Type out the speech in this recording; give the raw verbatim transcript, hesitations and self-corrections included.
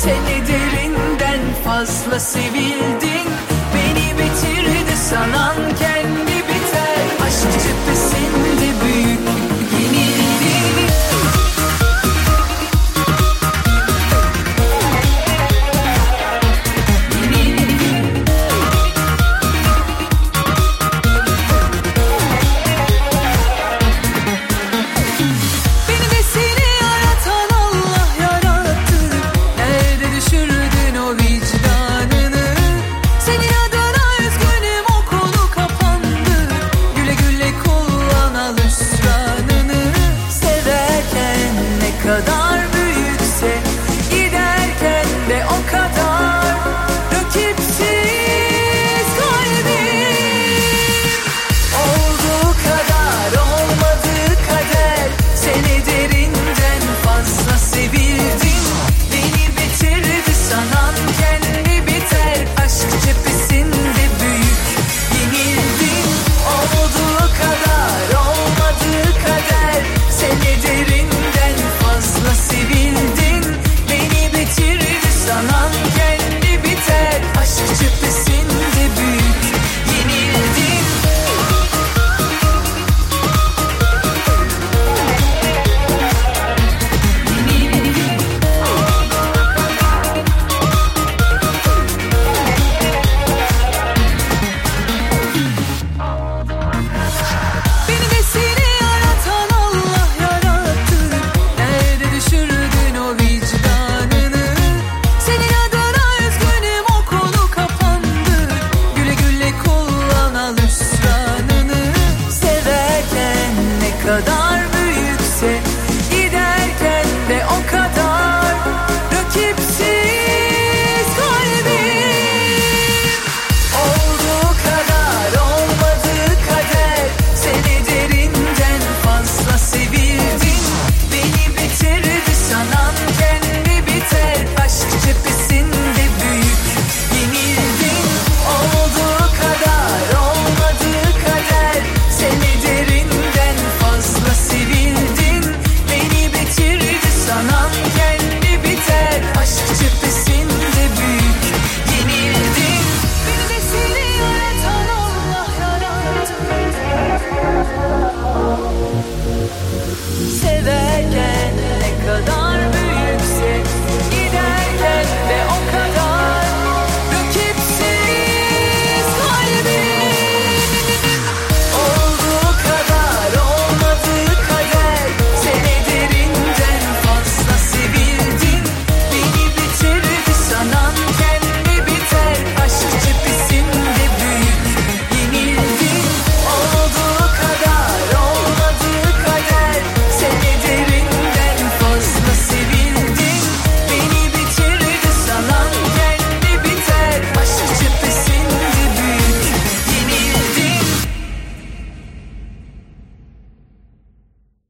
Seni derinden fazla sevildin, beni bitirdi sanan kendi biter. Aşk cephesinde büyük yenildin. Kadar büyükse giderken de o kadar rakipsiz kalbim. Olduğu kadar olmadığı kader, seni derinden fazla sevildin, beni bitirdi sanan kendi biter. Aşk cephesinde büyük yenildin. Olduğu kadar olmadığı kader, seni derinden fazla sevildin, beni bitirdi sanan kendi biter. Aşk cephesi